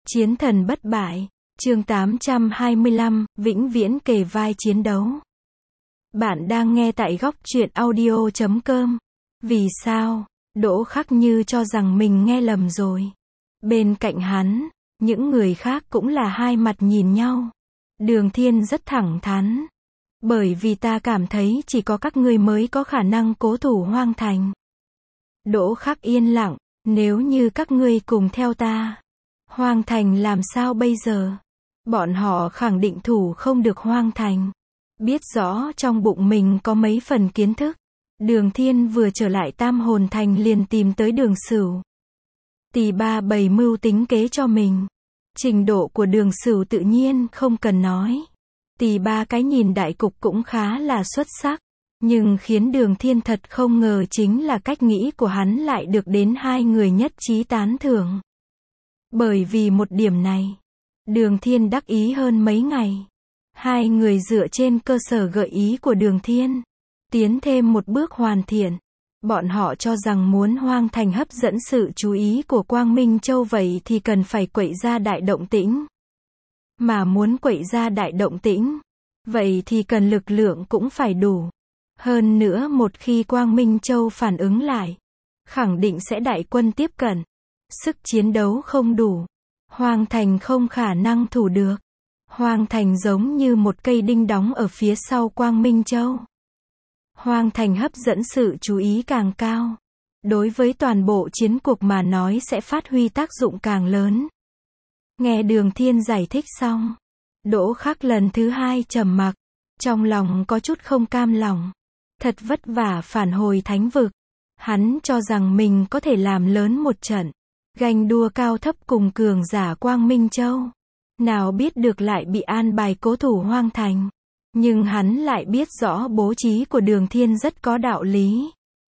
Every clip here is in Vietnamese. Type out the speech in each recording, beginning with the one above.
Chiến thần bất bại, chương 825, vĩnh viễn kề vai chiến đấu. Bạn đang nghe tại góc truyện audio.com. Vì sao? Đỗ Khắc Như cho rằng mình nghe lầm rồi. Bên cạnh hắn, những người khác cũng là hai mặt nhìn nhau. Đường Thiên rất thẳng thắn. Bởi vì ta cảm thấy chỉ có các ngươi mới có khả năng cố thủ Hoang Thành. Đỗ Khắc yên lặng, nếu như các ngươi cùng theo ta, Hoang Thành làm sao bây giờ? Bọn họ khẳng định thủ không được Hoang Thành. Biết rõ trong bụng mình có mấy phần kiến thức. Đường Thiên vừa trở lại Tam Hồn Thành liền tìm tới Đường Sửu. Tỷ ba bày mưu tính kế cho mình. Trình độ của Đường Sửu tự nhiên không cần nói. Tỷ ba cái nhìn đại cục cũng khá là xuất sắc. Nhưng khiến Đường Thiên thật không ngờ chính là cách nghĩ của hắn lại được đến hai người nhất trí tán thưởng. Bởi vì một điểm này, Đường Thiên đắc ý hơn mấy ngày. Hai người dựa trên cơ sở gợi ý của Đường Thiên, tiến thêm một bước hoàn thiện. Bọn họ cho rằng muốn Hoang Thành hấp dẫn sự chú ý của Quang Minh Châu vậy thì cần phải quậy ra đại động tĩnh. Mà muốn quậy ra đại động tĩnh, vậy thì cần lực lượng cũng phải đủ. Hơn nữa một khi Quang Minh Châu phản ứng lại, khẳng định sẽ đại quân tiếp cận. Sức chiến đấu không đủ, Hoang Thành không khả năng thủ được. Hoang Thành giống như một cây đinh đóng ở phía sau Quang Minh Châu. Hoang Thành hấp dẫn sự chú ý càng cao, đối với toàn bộ chiến cuộc mà nói sẽ phát huy tác dụng càng lớn. Nghe Đường Thiên giải thích xong, Đỗ Khắc lần thứ hai trầm mặc, trong lòng có chút không cam lòng. Thật vất vả phản hồi thánh vực, hắn cho rằng mình có thể làm lớn một trận, ganh đua cao thấp cùng cường giả Quang Minh Châu. Nào biết được lại bị an bài cố thủ Hoang Thành. Nhưng hắn lại biết rõ bố trí của Đường Thiên rất có đạo lý.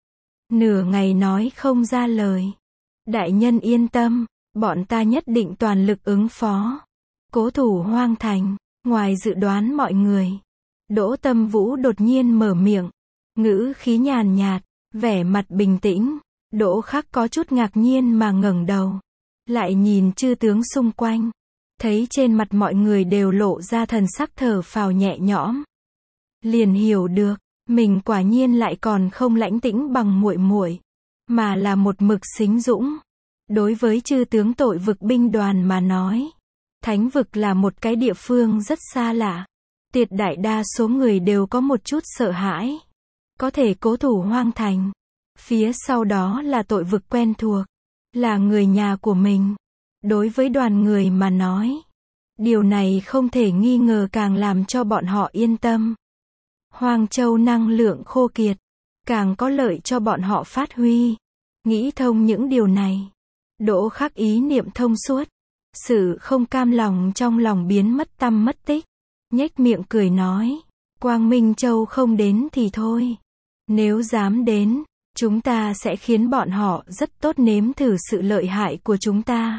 Nửa ngày nói không ra lời. Đại nhân yên tâm, bọn ta nhất định toàn lực ứng phó. Cố thủ Hoang Thành, ngoài dự đoán mọi người. Đỗ Tâm Vũ đột nhiên mở miệng, ngữ khí nhàn nhạt, vẻ mặt bình tĩnh. Đỗ Khắc có chút ngạc nhiên mà ngẩng đầu, lại nhìn chư tướng xung quanh, thấy trên mặt mọi người đều lộ ra thần sắc thở phào nhẹ nhõm. Liền hiểu được, mình quả nhiên lại còn không lãnh tĩnh bằng muội muội, mà là một mực xính dũng. Đối với chư tướng tội vực binh đoàn mà nói, thánh vực là một cái địa phương rất xa lạ. Tuyệt đại đa số người đều có một chút sợ hãi. Có thể cố thủ Hoang Thành. Phía sau đó là tội vực quen thuộc, là người nhà của mình. Đối với đoàn người mà nói, điều này không thể nghi ngờ càng làm cho bọn họ yên tâm. Hoang Châu năng lượng khô kiệt, càng có lợi cho bọn họ phát huy. Nghĩ thông những điều này, Đỗ Khắc ý niệm thông suốt, sự không cam lòng trong lòng biến mất tăm mất tích. Nhếch miệng cười nói, Quang Minh Châu không đến thì thôi. Nếu dám đến, chúng ta sẽ khiến bọn họ rất tốt nếm thử sự lợi hại của chúng ta.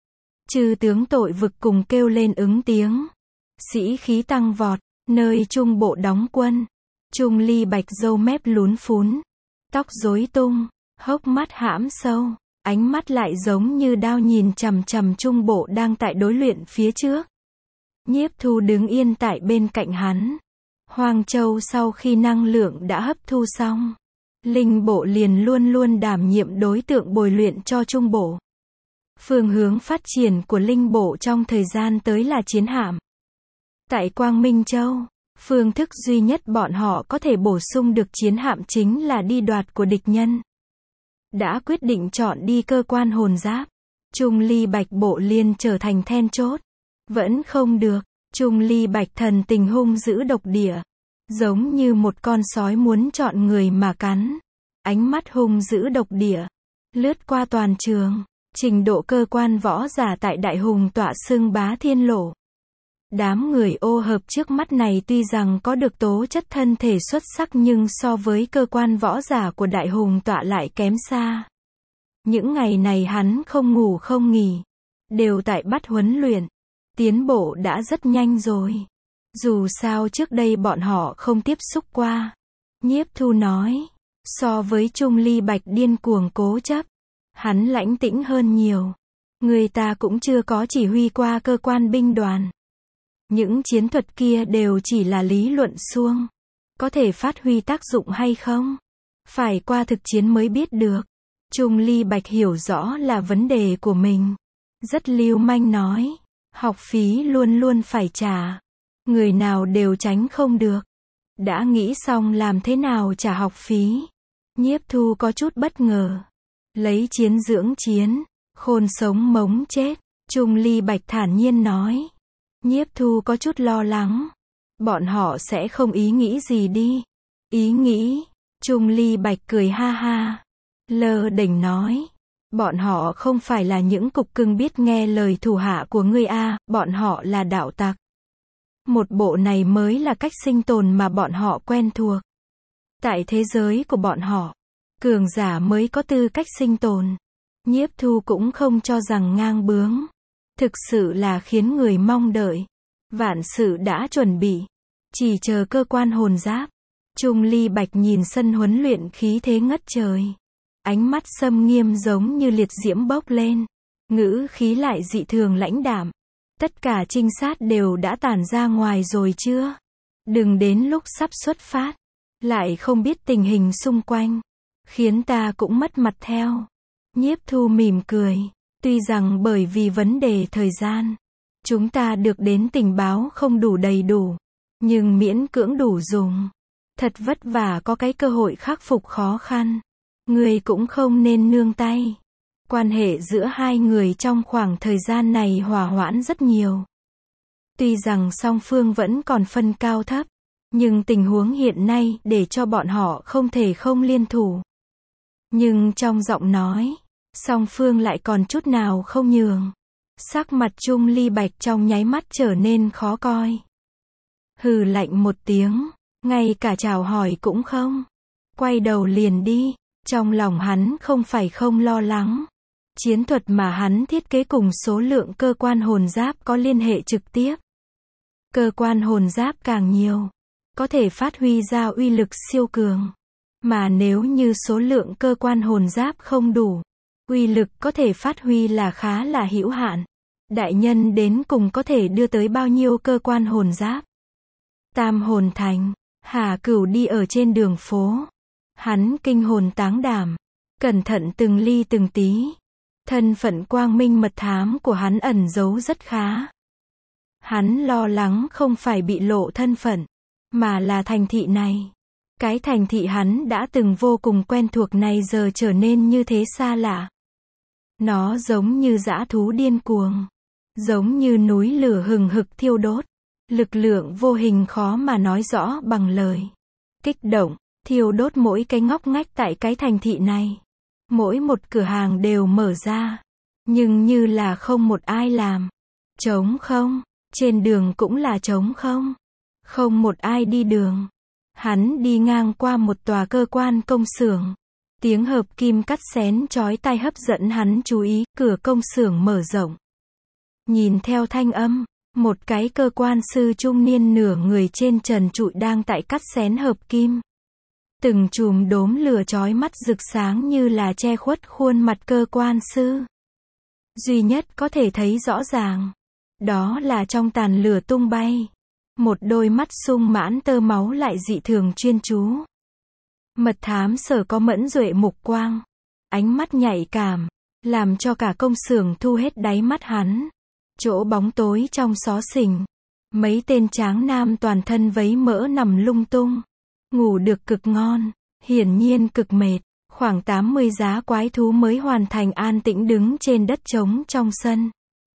Chư tướng tội vực cùng kêu lên ứng tiếng. Sĩ khí tăng vọt, nơi Trung Bộ đóng quân. Trung Ly Bạch râu mép lún phún, tóc rối tung, hốc mắt hãm sâu, ánh mắt lại giống như đao nhìn chằm chằm Trung Bộ đang tại đối luyện phía trước. Nhiếp Thu đứng yên tại bên cạnh hắn. Hoang Châu sau khi năng lượng đã hấp thu xong, Linh Bộ liền luôn luôn đảm nhiệm đối tượng bồi luyện cho Trung Bộ. Phương hướng phát triển của Linh Bộ trong thời gian tới là chiến hạm. Tại Quang Minh Châu, phương thức duy nhất bọn họ có thể bổ sung được chiến hạm chính là đi đoạt của địch nhân. Đã quyết định chọn đi cơ quan hồn giáp, Trung Ly Bạch Bộ liền trở thành then chốt. Vẫn không được, Trung Ly Bạch thần tình hung dữ độc địa, giống như một con sói muốn chọn người mà cắn. Ánh mắt hung dữ độc địa, lướt qua toàn trường. Trình độ cơ quan võ giả tại Đại Hùng tọa xưng bá thiên lộ. Đám người ô hợp trước mắt này tuy rằng có được tố chất thân thể xuất sắc nhưng so với cơ quan võ giả của Đại Hùng tọa lại kém xa. Những ngày này hắn không ngủ không nghỉ, đều tại bắt huấn luyện. Tiến bộ đã rất nhanh rồi. Dù sao trước đây bọn họ không tiếp xúc qua. Nhiếp Thu nói, so với Trung Ly Bạch điên cuồng cố chấp, hắn lãnh tĩnh hơn nhiều. Người ta cũng chưa có chỉ huy qua cơ quan binh đoàn. Những chiến thuật kia đều chỉ là lý luận suông. Có thể phát huy tác dụng hay không? Phải qua thực chiến mới biết được. Trung Ly Bạch hiểu rõ là vấn đề của mình. Rất lưu manh nói. Học phí luôn luôn phải trả. Người nào đều tránh không được. Đã nghĩ xong làm thế nào trả học phí. Nhiếp Thu có chút bất ngờ. Lấy chiến dưỡng chiến. Khôn sống mống chết. Trung Ly Bạch thản nhiên nói. Nhiếp Thu có chút lo lắng. Bọn họ sẽ không ý nghĩ gì đi. Ý nghĩ. Trung Ly Bạch cười ha ha. Lơ đễnh nói. Bọn họ không phải là những cục cưng biết nghe lời thủ hạ của ngươi a, bọn họ là đạo tặc. Một bộ này mới là cách sinh tồn mà bọn họ quen thuộc. Tại thế giới của bọn họ, cường giả mới có tư cách sinh tồn. Nhiếp Thu cũng không cho rằng ngang bướng. Thực sự là khiến người mong đợi. Vạn sự đã chuẩn bị. Chỉ chờ cơ quan hồn giáp. Trung Ly Bạch nhìn sân huấn luyện khí thế ngất trời. Ánh mắt xâm nghiêm giống như liệt diễm bốc lên. Ngữ khí lại dị thường lãnh đạm. Tất cả trinh sát đều đã tản ra ngoài rồi chưa? Đừng đến lúc sắp xuất phát. Lại không biết tình hình xung quanh. Khiến ta cũng mất mặt theo. Nhiếp Thu mỉm cười. Tuy rằng bởi vì vấn đề thời gian. Chúng ta được đến tình báo không đủ đầy đủ. Nhưng miễn cưỡng đủ dùng. Thật vất vả có cái cơ hội khắc phục khó khăn. Người cũng không nên nương tay. Quan hệ giữa hai người trong khoảng thời gian này hòa hoãn rất nhiều. Tuy rằng song phương vẫn còn phân cao thấp. Nhưng tình huống hiện nay để cho bọn họ không thể không liên thủ. Nhưng trong giọng nói, song phương lại còn chút nào không nhường. Sắc mặt Trung Ly Bạch trong nháy mắt trở nên khó coi. Hừ lạnh một tiếng, ngay cả chào hỏi cũng không. Quay đầu liền đi. Trong lòng hắn không phải không lo lắng. Chiến thuật mà hắn thiết kế cùng số lượng cơ quan hồn giáp có liên hệ trực tiếp. Cơ quan hồn giáp càng nhiều, có thể phát huy ra uy lực siêu cường. Mà nếu như số lượng cơ quan hồn giáp không đủ, uy lực có thể phát huy là khá là hữu hạn. Đại nhân đến cùng có thể đưa tới bao nhiêu cơ quan hồn giáp? Tam hồn thành, Hà Cửu đi ở trên đường phố. Hắn kinh hồn táng đảm, cẩn thận từng ly từng tí. Thân phận quang minh mật thám của hắn ẩn giấu rất khá. Hắn lo lắng không phải bị lộ thân phận, mà là thành thị này. Cái thành thị hắn đã từng vô cùng quen thuộc này giờ trở nên như thế xa lạ. Nó giống như dã thú điên cuồng, giống như núi lửa hừng hực thiêu đốt. Lực lượng vô hình khó mà nói rõ bằng lời. Kích động, thiêu đốt mỗi cái ngóc ngách tại cái thành thị này. Mỗi một cửa hàng đều mở ra. Nhưng như là không một ai làm. Trống không. Trên đường cũng là trống không. Không một ai đi đường. Hắn đi ngang qua một tòa cơ quan công xưởng. Tiếng hợp kim cắt xén chói tai hấp dẫn hắn chú ý. Cửa công xưởng mở rộng. Nhìn theo thanh âm, một cái cơ quan sư trung niên nửa người trên trần trụi đang tại cắt xén hợp kim. Từng chùm đốm lửa chói mắt rực sáng như là che khuất khuôn mặt cơ quan sư. Duy nhất có thể thấy rõ ràng, đó là trong tàn lửa tung bay. Một đôi mắt sung mãn tơ máu lại dị thường chuyên chú. Mật thám Sở có mẫn duệ mục quang. Ánh mắt nhạy cảm, làm cho cả công xưởng thu hết đáy mắt hắn. Chỗ bóng tối trong xó xỉnh. Mấy tên tráng nam toàn thân vấy mỡ nằm lung tung. Ngủ được cực ngon, hiển nhiên cực mệt. Khoảng 80 giá quái thú mới hoàn thành an tĩnh đứng trên đất trống trong sân.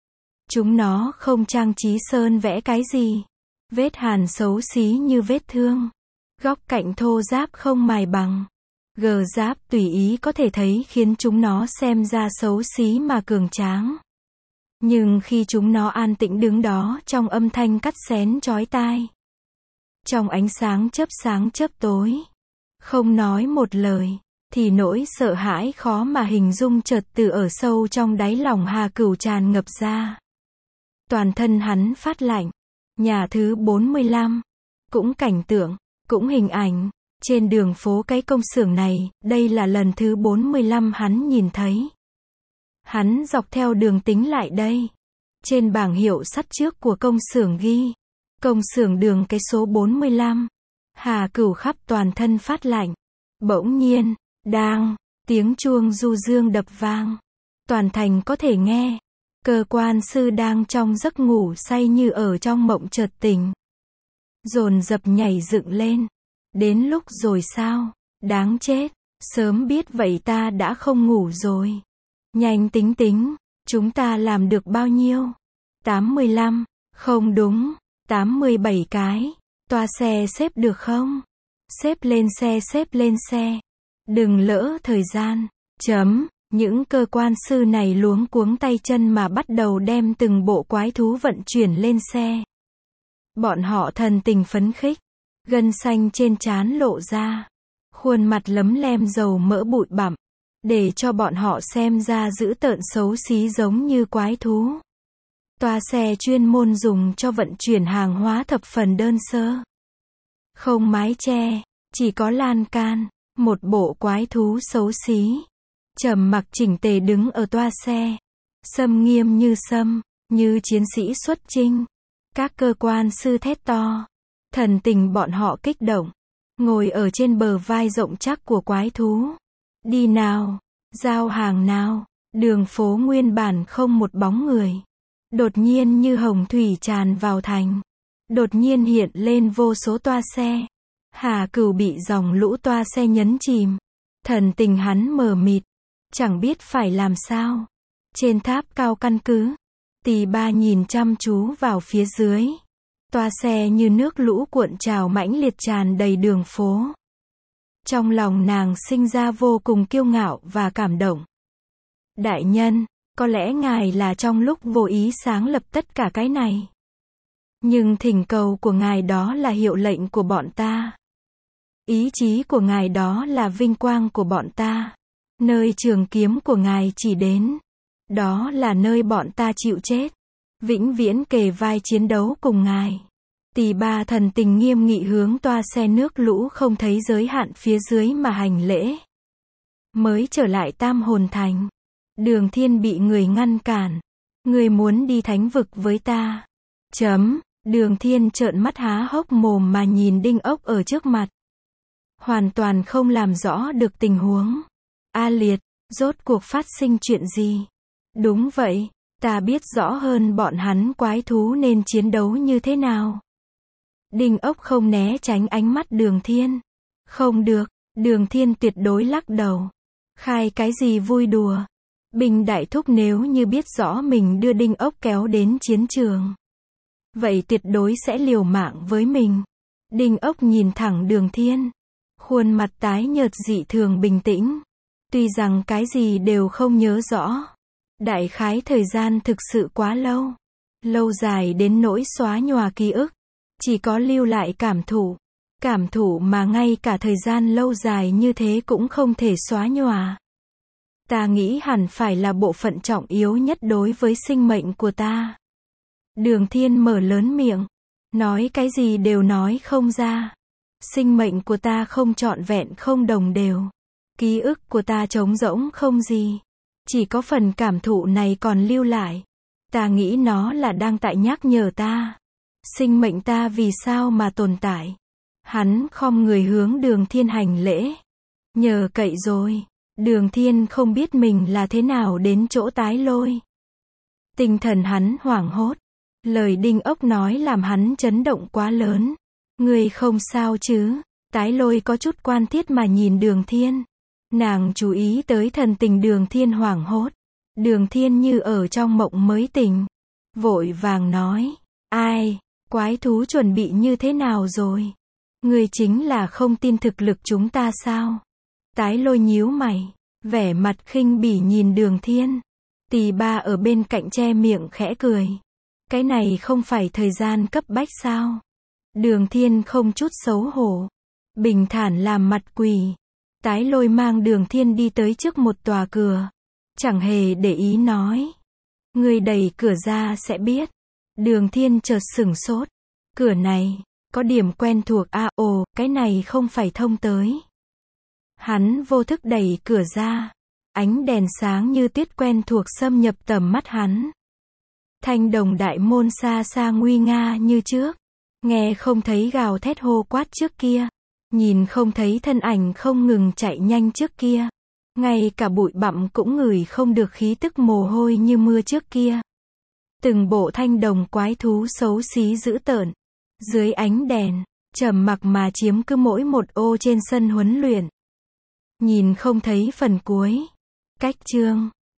Chúng nó không trang trí sơn vẽ cái gì. Vết hàn xấu xí như vết thương. Góc cạnh thô ráp không mài bằng. Gờ giáp tùy ý có thể thấy khiến chúng nó xem ra xấu xí mà cường tráng. Nhưng khi chúng nó an tĩnh đứng đó trong âm thanh cắt xén chói tai. Trong ánh sáng chớp tối. Không nói một lời. Thì nỗi sợ hãi khó mà hình dung chợt từ ở sâu trong đáy lòng Hà Cửu tràn ngập ra. Toàn thân hắn phát lạnh. Nhà thứ 45. Cũng cảnh tượng, cũng hình ảnh. Trên đường phố cái công xưởng này, đây là lần thứ 45 hắn nhìn thấy. Hắn dọc theo đường tính lại đây. Trên bảng hiệu sắt trước của công xưởng ghi, công xưởng Đường cái số 45. Hà Cửu khắp toàn thân phát lạnh. Bỗng nhiên, đang, tiếng chuông du dương đập vang. Toàn thành có thể nghe. Cơ quan sư đang trong giấc ngủ say như ở trong mộng chợt tỉnh. Dồn dập nhảy dựng lên. Đến lúc rồi sao? Đáng chết. Sớm biết vậy ta đã không ngủ rồi. Nhanh tính tính. Chúng ta làm được bao nhiêu? 85. Không đúng. 87 cái. Toa xe xếp được không? Xếp lên xe, xếp lên xe. Đừng lỡ thời gian. Chấm. Những cơ quan sư này luống cuống tay chân mà bắt đầu đem từng bộ quái thú vận chuyển lên xe. Bọn họ thần tình phấn khích. Gân xanh trên trán lộ ra. Khuôn mặt lấm lem dầu mỡ bụi bặm. Để cho bọn họ xem ra dữ tợn xấu xí giống như quái thú. Toa xe chuyên môn dùng cho vận chuyển hàng hóa thập phần đơn sơ. Không mái che, chỉ có lan can. Một bộ quái thú xấu xí. Trầm mặc chỉnh tề đứng ở toa xe. Xâm nghiêm như sâm, như chiến sĩ xuất chinh. Các cơ quan sư thét to. Thần tình bọn họ kích động. Ngồi ở trên bờ vai rộng chắc của quái thú. Đi nào, giao hàng nào. Đường phố nguyên bản không một bóng người. Đột nhiên như hồng thủy tràn vào thành. Đột nhiên hiện lên vô số toa xe. Hà Cửu bị dòng lũ toa xe nhấn chìm. Thần tình hắn mờ mịt. Chẳng biết phải làm sao. Trên tháp cao căn cứ. Tỳ Ba nhìn chăm chú vào phía dưới. Toa xe như nước lũ cuộn trào mãnh liệt tràn đầy đường phố. Trong lòng nàng sinh ra vô cùng kiêu ngạo và cảm động. Đại nhân, có lẽ ngài là trong lúc vô ý sáng lập tất cả cái này. Nhưng thỉnh cầu của ngài đó là hiệu lệnh của bọn ta. Ý chí của ngài đó là vinh quang của bọn ta. Nơi trường kiếm của ngài chỉ đến. Đó là nơi bọn ta chịu chết. Vĩnh viễn kề vai chiến đấu cùng ngài. Tỳ Ba thần tình nghiêm nghị hướng toa xe nước lũ không thấy giới hạn phía dưới mà hành lễ. Mới trở lại Tam Hồn Thành. Đường Thiên bị người ngăn cản. Người muốn đi thánh vực với ta. Chấm. Đường Thiên trợn mắt há hốc mồm mà nhìn đinh ốc ở trước mặt. Hoàn toàn không làm rõ được tình huống. A Liệt, rốt cuộc phát sinh chuyện gì? Đúng vậy, ta biết rõ hơn bọn hắn quái thú nên chiến đấu như thế nào. Đinh ốc không né tránh ánh mắt Đường Thiên. Không được, Đường Thiên tuyệt đối lắc đầu. Khai cái gì vui đùa. Bình đại thúc nếu như biết rõ mình đưa đinh ốc kéo đến chiến trường. Vậy tuyệt đối sẽ liều mạng với mình. Đinh ốc nhìn thẳng Đường Thiên. Khuôn mặt tái nhợt dị thường bình tĩnh. Tuy rằng cái gì đều không nhớ rõ. Đại khái thời gian thực sự quá lâu. Lâu dài đến nỗi xóa nhòa ký ức. Chỉ có lưu lại cảm thụ. Cảm thụ mà ngay cả thời gian lâu dài như thế cũng không thể xóa nhòa. Ta nghĩ hẳn phải là bộ phận trọng yếu nhất đối với sinh mệnh của ta. Đường Thiên mở lớn miệng. Nói cái gì đều nói không ra. Sinh mệnh của ta không trọn vẹn không đồng đều. Ký ức của ta trống rỗng không gì. Chỉ có phần cảm thụ này còn lưu lại. Ta nghĩ nó là đang tại nhắc nhở ta. Sinh mệnh ta vì sao mà tồn tại. Hắn khom người hướng Đường Thiên hành lễ. Nhờ cậy rồi. Đường Thiên không biết mình là thế nào đến chỗ Tái Lôi. Tinh thần hắn hoảng hốt. Lời đinh ốc nói làm hắn chấn động quá lớn. Người không sao chứ? Tái Lôi có chút quan thiết mà nhìn Đường Thiên. Nàng chú ý tới thần tình Đường Thiên hoảng hốt. Đường Thiên như ở trong mộng mới tỉnh. Vội vàng nói. Ai? Quái thú chuẩn bị như thế nào rồi? Người chính là không tin thực lực chúng ta sao? Tái Lôi nhíu mày. Vẻ mặt khinh bỉ nhìn Đường Thiên. Tỳ Ba ở bên cạnh che miệng khẽ cười. Cái này không phải thời gian cấp bách sao? Đường Thiên không chút xấu hổ. Bình thản làm mặt quỷ. Tái Lôi mang Đường Thiên đi tới trước một tòa cửa. Chẳng hề để ý nói. Người đẩy cửa ra sẽ biết. Đường Thiên chợt sửng sốt. Cửa này, có điểm quen thuộc ồ, cái này không phải thông tới. Hắn vô thức đẩy cửa ra. Ánh đèn sáng như tuyết quen thuộc xâm nhập tầm mắt hắn. Thanh đồng đại môn xa xa nguy nga như trước. Nghe không thấy gào thét hô quát trước kia. Nhìn không thấy thân ảnh không ngừng chạy nhanh trước kia. Ngay cả bụi bặm cũng ngửi không được khí tức mồ hôi như mưa trước kia. Từng bộ thanh đồng quái thú xấu xí dữ tợn. Dưới ánh đèn, trầm mặc mà chiếm cứ mỗi một ô trên sân huấn luyện. Nhìn không thấy phần cuối. Cách chương